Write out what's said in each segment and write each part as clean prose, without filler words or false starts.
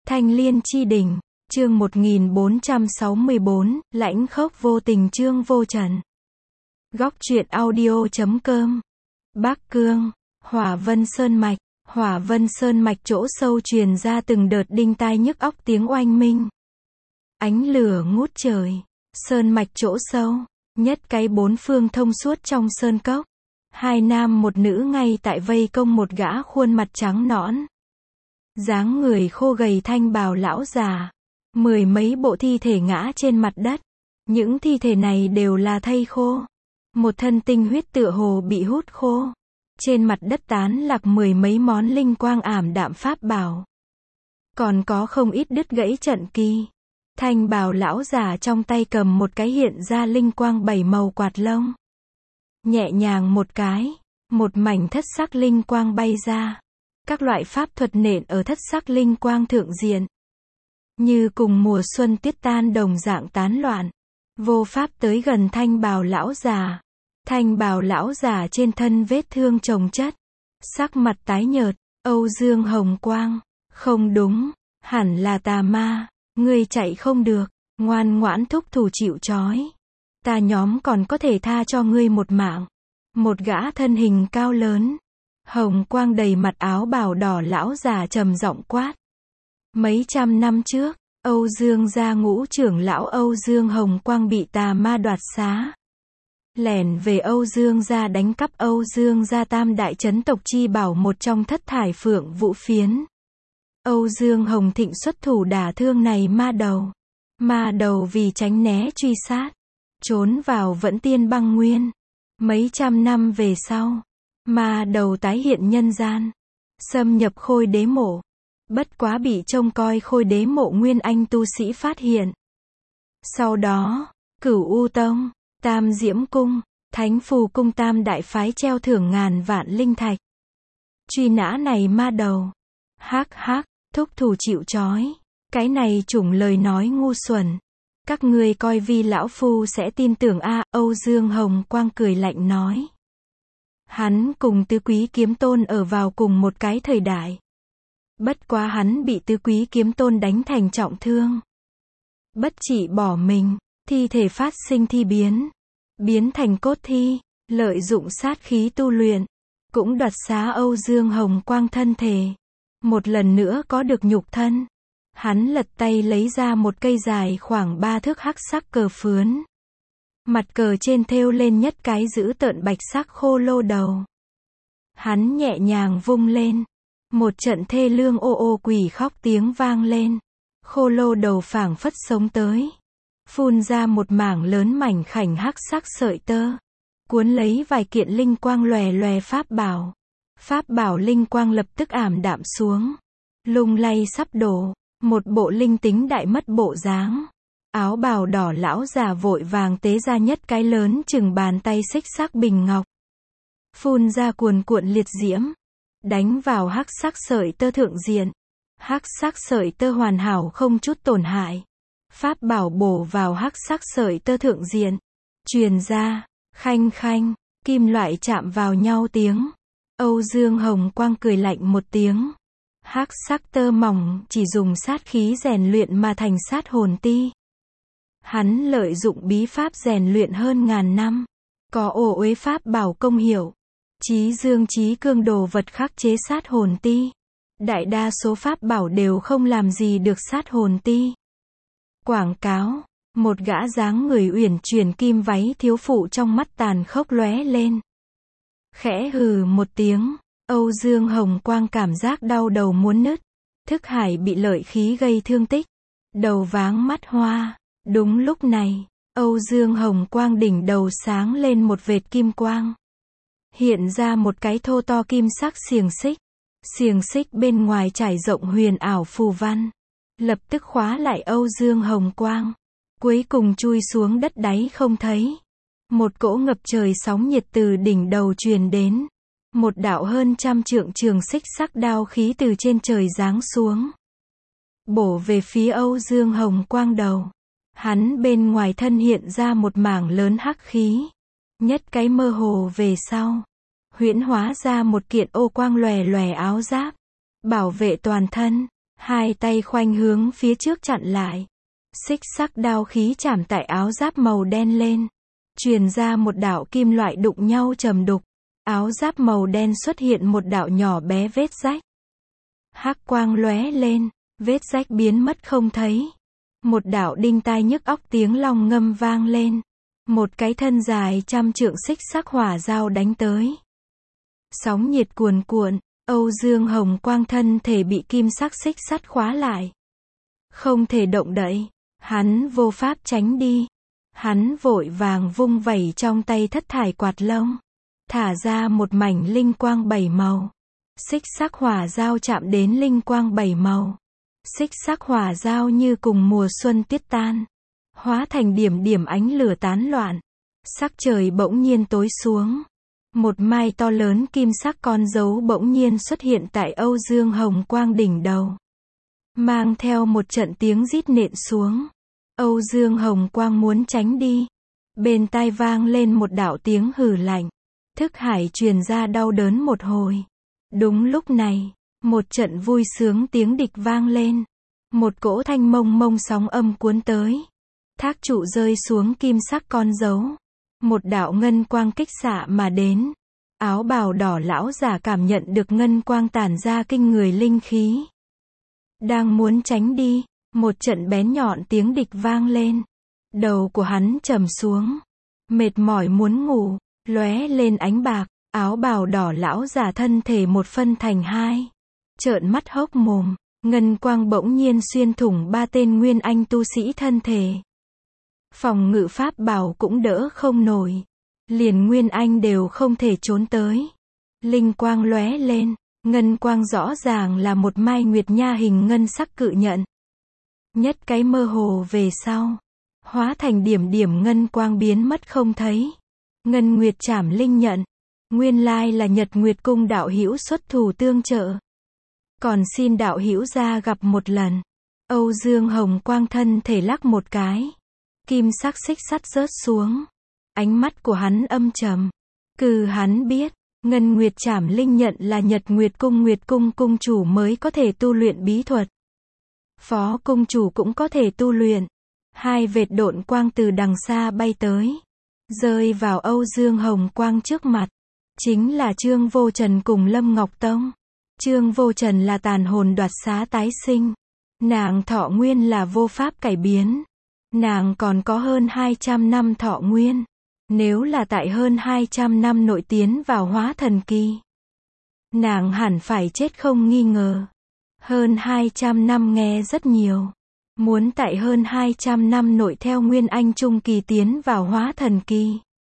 Thanh Liên chi đỉnh, chương 1464, lãnh khốc vô tình chương vô trần. Góc truyện audio.com. Bắc Cương, Hỏa Vân Sơn Mạch. Hỏa Vân Sơn Mạch chỗ sâu truyền ra từng đợt đinh tai nhức óc tiếng oanh minh. Ánh lửa ngút trời. Sơn mạch chỗ sâu, nhất cái bốn phương thông suốt trong sơn cốc. Hai nam một nữ ngay tại vây công một gã khuôn mặt trắng nõn. Dáng người khô gầy thanh bào lão già. Mười mấy bộ thi thể ngã trên mặt đất. Những thi thể này đều là thây khô. Một thân tinh huyết tựa hồ bị hút khô. Trên mặt đất tán lạc mười mấy món linh quang ảm đạm pháp bảo. Còn có không ít đứt gãy trận kỳ. Thanh bào lão già trong tay cầm một cái hiện ra linh quang bảy màu quạt lông. Nhẹ nhàng một cái, một mảnh thất sắc linh quang bay ra. Các loại pháp thuật nện ở thất sắc linh quang thượng diện. Như cùng mùa xuân tiết tan đồng dạng tán loạn. Vô pháp tới gần thanh bào lão già. Thanh bào lão già trên thân vết thương chồng chất. Sắc mặt tái nhợt, Âu Dương hồng quang. Không đúng, hẳn là tà ma. Ngươi chạy không được, ngoan ngoãn thúc thủ chịu trói. Ta nhóm còn có thể tha cho ngươi một mạng. Một gã thân hình cao lớn, hồng quang đầy mặt áo bào đỏ lão già trầm giọng quát. Mấy trăm năm trước, Âu Dương gia ngũ trưởng lão Âu Dương hồng quang bị tà ma đoạt xá. Lẻn về Âu Dương gia đánh cắp Âu Dương gia tam đại chấn tộc chi bảo một trong thất thải phượng vũ phiến. Âu Dương Hồng Thịnh xuất thủ đả thương này ma đầu. Ma đầu vì tránh né truy sát, trốn vào Vẫn Tiên Băng Nguyên. Mấy trăm năm về sau, ma đầu tái hiện nhân gian, xâm nhập Khôi Đế Mộ. Bất quá bị trông coi Khôi Đế Mộ Nguyên Anh tu sĩ phát hiện. Sau đó, Cửu U Tông, Tam Diễm Cung, Thánh Phù Cung tam đại phái treo thưởng ngàn vạn linh thạch. Truy nã này ma đầu. Hắc hắc. Thúc thủ chịu trói. Cái này chủng lời nói ngu xuẩn. Các ngươi coi vi lão phu sẽ tin tưởng a. Âu Dương hồng quang cười lạnh nói. Hắn cùng Tứ Quý Kiếm Tôn ở vào cùng một cái thời đại. Bất quá hắn bị Tứ Quý Kiếm Tôn đánh thành trọng thương. Bất chỉ bỏ mình, thi thể phát sinh thi biến. Biến thành cốt thi, lợi dụng sát khí tu luyện. Cũng đoạt xá Âu Dương hồng quang thân thể. Một lần nữa có được nhục thân. Hắn lật tay lấy ra một cây dài khoảng 3 thước hắc sắc cờ phướn. Mặt cờ trên thêu lên nhất cái dữ tợn bạch sắc khô lô đầu. Hắn nhẹ nhàng vung lên. Một trận thê lương ô ô quỷ khóc tiếng vang lên. Khô lô đầu phảng phất sống tới. Phun ra một mảng lớn mảnh khảnh hắc sắc sợi tơ. Cuốn lấy vài kiện linh quang lòe lòe pháp bảo. Pháp bảo linh quang lập tức ảm đạm xuống. Lung lay sắp đổ. Một bộ linh tính đại mất bộ dáng. Áo bào đỏ lão già vội vàng tế ra nhất cái lớn chừng bàn tay xích sắc bình ngọc. Phun ra cuồn cuộn liệt diễm. Đánh vào hắc sắc sợi tơ thượng diện. Hắc sắc sợi tơ hoàn hảo không chút tổn hại. Pháp bảo bổ vào hắc sắc sợi tơ thượng diện. Truyền ra, khanh khanh, kim loại chạm vào nhau tiếng. Âu Dương hồng quang cười lạnh một tiếng. Hắc sắc tơ mỏng chỉ dùng sát khí rèn luyện mà thành sát hồn ti. Hắn lợi dụng bí pháp rèn luyện hơn ngàn năm. Có ổ uế pháp bảo công hiệu. Chí dương chí cương đồ vật khắc chế sát hồn ti. Đại đa số pháp bảo đều không làm gì được sát hồn ti. Quảng cáo. Một gã dáng người uyển chuyển kim váy thiếu phụ trong mắt tàn khốc lóe lên. Khẽ hừ một tiếng, Âu Dương hồng quang cảm giác đau đầu muốn nứt. Thức hải bị lợi khí gây thương tích. Đầu váng mắt hoa. Đúng lúc này, Âu Dương hồng quang đỉnh đầu sáng lên một vệt kim quang. Hiện ra một cái thô to kim sắc xiềng xích. Xiềng xích bên ngoài trải rộng huyền ảo phù văn. Lập tức khóa lại Âu Dương hồng quang. Cuối cùng chui xuống đất đáy không thấy. Một cỗ ngập trời sóng nhiệt từ đỉnh đầu truyền đến. Một đạo hơn trăm trượng trường xích sắc đao khí từ trên trời giáng xuống. Bổ về phía Âu Dương hồng quang đầu. Hắn bên ngoài thân hiện ra một mảng lớn hắc khí. Nhất cái mơ hồ về sau. huyễn hóa ra một kiện ô quang lòe lòe áo giáp. Bảo vệ toàn thân. Hai tay khoanh hướng phía trước chặn lại. Xích sắc đao khí chạm tại áo giáp màu đen lên. Truyền ra một đạo kim loại đụng nhau trầm đục. Áo giáp màu đen xuất hiện một đạo nhỏ bé vết rách. Hắc quang lóe lên, vết rách biến mất không thấy. Một đạo đinh tai nhức óc tiếng long ngâm vang lên. Một cái thân dài trăm trượng xích sắc hỏa dao đánh tới. Sóng nhiệt cuồn cuộn, Âu Dương Hồng Quang thân thể bị kim sắc xích sắt khóa lại. Không thể động đậy, hắn vô pháp tránh đi. Hắn vội vàng vung vẩy trong tay thất thải quạt lông. Thả ra một mảnh linh quang 7 màu. Xích sắc hỏa dao chạm đến linh quang 7 màu. Xích sắc hỏa dao như cùng mùa xuân tuyết tan. Hóa thành điểm điểm ánh lửa tán loạn. Sắc trời bỗng nhiên tối xuống. Một mai to lớn kim sắc con dấu bỗng nhiên xuất hiện tại Âu Dương Hồng Quang đỉnh đầu. Mang theo một trận tiếng rít nện xuống. Âu Dương Hồng Quang muốn tránh đi. Bên tai vang lên một đạo tiếng hừ lạnh. Thức hải truyền ra đau đớn một hồi. Đúng lúc này, một trận vui sướng tiếng địch vang lên. Một cỗ thanh mông mông sóng âm cuốn tới. Thác trụ rơi xuống kim sắc con dấu. Một đạo ngân quang kích xạ mà đến. Áo bào đỏ lão giả cảm nhận được ngân quang tản ra kinh người linh khí. Đang muốn tránh đi, một trận bén nhọn tiếng địch vang lên. Đầu của hắn trầm xuống. Mệt mỏi muốn ngủ, lóe lên ánh bạc, áo bào đỏ lão giả thân thể một phân thành hai. Trợn mắt hốc mồm, ngân quang bỗng nhiên xuyên thủng ba tên nguyên anh tu sĩ thân thể. Phòng ngự pháp bảo cũng đỡ không nổi. Liền nguyên anh đều không thể trốn tới. Linh quang lóe lên, ngân quang rõ ràng là một mai nguyệt nha hình ngân sắc cự nhận. Nhất cái mơ hồ về sau, hóa thành điểm điểm ngân quang biến mất không thấy. Ngân nguyệt trảm linh nhận, nguyên lai là Nhật Nguyệt Cung đạo hữu xuất thủ tương trợ. Còn xin đạo hữu ra gặp một lần. Âu Dương Hồng Quang thân thể lắc một cái. Kim sắc xích sắt rớt xuống. Ánh mắt của hắn âm trầm. Hắn biết, Ngân Nguyệt Trảm Linh Nhận là Nhật Nguyệt Cung cung chủ mới có thể tu luyện bí thuật. Phó cung chủ cũng có thể tu luyện. Hai vệt độn quang từ đằng xa bay tới. Rơi vào Âu Dương Hồng Quang trước mặt. Chính là Trương Vô Trần cùng Lâm Ngọc Tông. Trương Vô Trần là tàn hồn đoạt xá tái sinh. Nàng thọ nguyên là vô pháp cải biến. Nàng còn có hơn 200 năm thọ nguyên. Nếu là tại hơn 200 năm nội tiến vào hóa thần kỳ, nàng hẳn phải chết không nghi ngờ. Hơn 200 năm nghe rất nhiều. Muốn tại hơn 200 năm nội theo nguyên anh trung kỳ tiến vào hóa thần kỳ,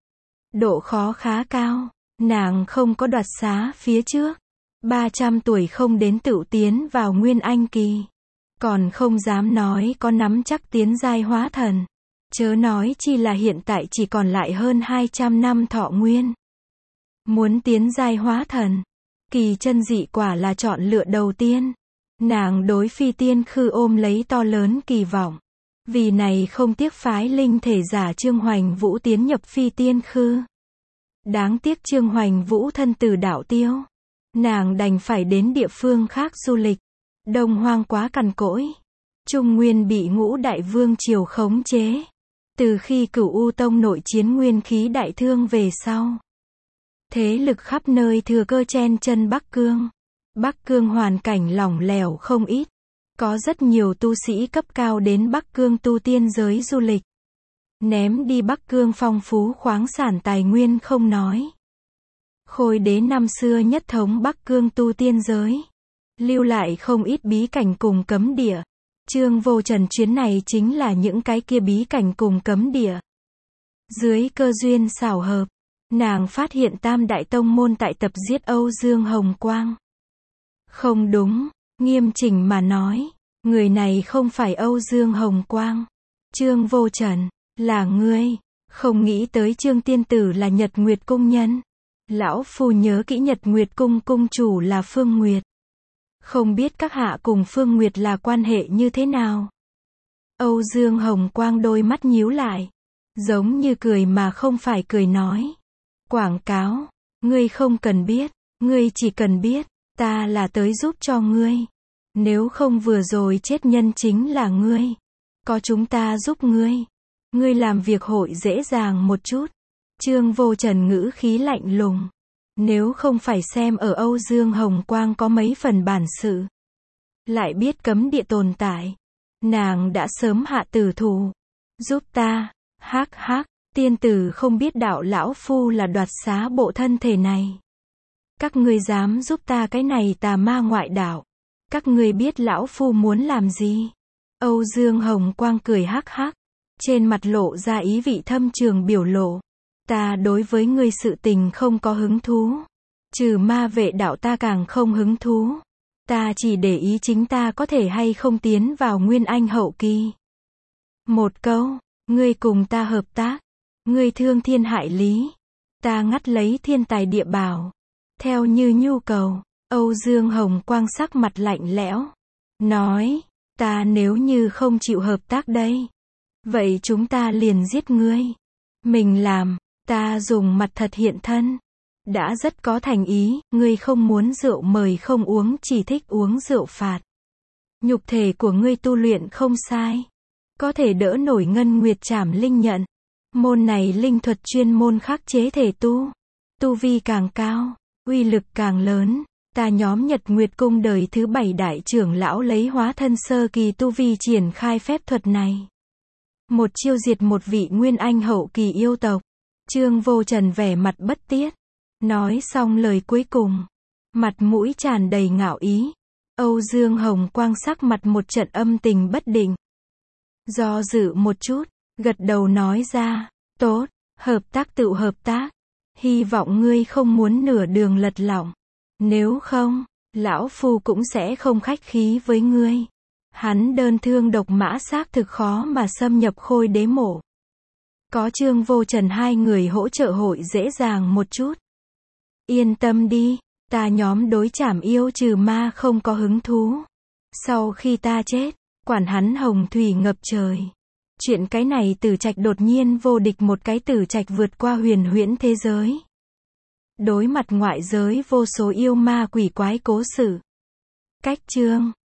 độ khó khá cao. Nàng không có đoạt xá phía trước. 300 tuổi không đến tựu tiến vào nguyên anh kỳ. Còn không dám nói có nắm chắc tiến giai hóa thần. Chớ nói chi là hiện tại chỉ còn lại hơn 200 năm thọ nguyên. Muốn tiến giai hóa thần, kỳ chân dị quả là chọn lựa đầu tiên. Nàng đối Phi Tiên Khư ôm lấy to lớn kỳ vọng. Vì này không tiếc phái linh thể giả Trương Hoành Vũ tiến nhập Phi Tiên Khư. Đáng tiếc Trương Hoành Vũ thân tử đạo tiêu. Nàng đành phải đến địa phương khác du lịch. Đông Hoang quá cằn cỗi. Trung Nguyên bị Ngũ Đại Vương triều khống chế. Từ khi Cửu U Tông nội chiến nguyên khí đại thương về sau, thế lực khắp nơi thừa cơ chen chân Bắc Cương. Bắc Cương hoàn cảnh lỏng lẻo không ít. Có rất nhiều tu sĩ cấp cao đến Bắc Cương tu tiên giới du lịch. Ném đi Bắc Cương phong phú khoáng sản tài nguyên không nói. Khôi đế năm xưa nhất thống Bắc Cương tu tiên giới. Lưu lại không ít bí cảnh cùng cấm địa. Trương Vô Trần chuyến này chính là những cái kia bí cảnh cùng cấm địa. Dưới cơ duyên xảo hợp, nàng phát hiện Tam Đại Tông môn tại tập giết Âu Dương Hồng Quang. Không đúng, nghiêm chỉnh mà nói, người này không phải Âu Dương Hồng Quang. Trương Vô Trần, là ngươi. Không nghĩ tới Trương Tiên Tử là Nhật Nguyệt Cung nhân. Lão phu nhớ kỹ Nhật Nguyệt Cung cung chủ là Phương Nguyệt. Không biết các hạ cùng Phương Nguyệt là quan hệ như thế nào? Âu Dương Hồng Quang đôi mắt nhíu lại. Giống như cười mà không phải cười nói. Quảng cáo, ngươi không cần biết, ngươi chỉ cần biết, ta là tới giúp cho ngươi. Nếu không vừa rồi chết nhân chính là ngươi. Có chúng ta giúp ngươi. Ngươi làm việc hội dễ dàng một chút. Trương Vô Trần ngữ khí lạnh lùng. Nếu không phải xem ở Âu Dương Hồng Quang có mấy phần bản sự, lại biết cấm địa tồn tại, nàng đã sớm hạ tử thủ. Giúp ta, hắc hắc, tiên tử không biết đạo lão phu là đoạt xá bộ thân thể này. Các ngươi dám giúp ta cái này tà ma ngoại đạo. Các ngươi biết lão phu muốn làm gì? Âu Dương Hồng Quang cười hắc hắc, trên mặt lộ ra ý vị thâm trường biểu lộ. Ta đối với ngươi sự tình không có hứng thú. Trừ ma vệ đạo ta càng không hứng thú. Ta chỉ để ý chính ta có thể hay không tiến vào Nguyên Anh hậu kỳ. Một câu, ngươi cùng ta hợp tác. Ngươi thương thiên hại lý. Ta ngắt lấy thiên tài địa bảo. Theo như nhu cầu, Âu Dương Hồng Quang sắc mặt lạnh lẽo. Nói, ta nếu như không chịu hợp tác đây. Vậy chúng ta liền giết ngươi. Mình làm, ta dùng mặt thật hiện thân. Đã rất có thành ý, ngươi không muốn rượu mời không uống, chỉ thích uống rượu phạt. Nhục thể của ngươi tu luyện không sai. Có thể đỡ nổi ngân nguyệt trảm linh nhận. Môn này linh thuật chuyên môn khắc chế thể tu. Tu vi càng cao, uy lực càng lớn. Ta nhóm Nhật Nguyệt Cung đời thứ 7 đại trưởng lão lấy hóa thân sơ kỳ tu vi triển khai phép thuật này. Một chiêu diệt một vị Nguyên Anh hậu kỳ yêu tộc. Trương Vô Trần vẻ mặt bất tiết. Nói xong lời cuối cùng. Mặt mũi tràn đầy ngạo ý. Âu Dương Hồng Quang sắc mặt một trận âm tình bất định. Do dự một chút, gật đầu nói ra. Tốt, hợp tác tự hợp tác. Hy vọng ngươi không muốn nửa đường lật lọng. Nếu không, lão phu cũng sẽ không khách khí với ngươi. Hắn đơn thương độc mã xác thực khó mà xâm nhập Khôi Đế mộ. Có Trương Vô Trần hai người hỗ trợ hội dễ dàng một chút. Yên tâm đi, ta nhóm đối trảm yêu trừ ma không có hứng thú. Sau khi ta chết, quản hắn hồng thủy ngập trời. Chuyện cái này Tử Trạch đột nhiên vô địch một cái Tử Trạch vượt qua huyền huyễn thế giới. Đối mặt ngoại giới vô số yêu ma quỷ quái cố sự. Cách chương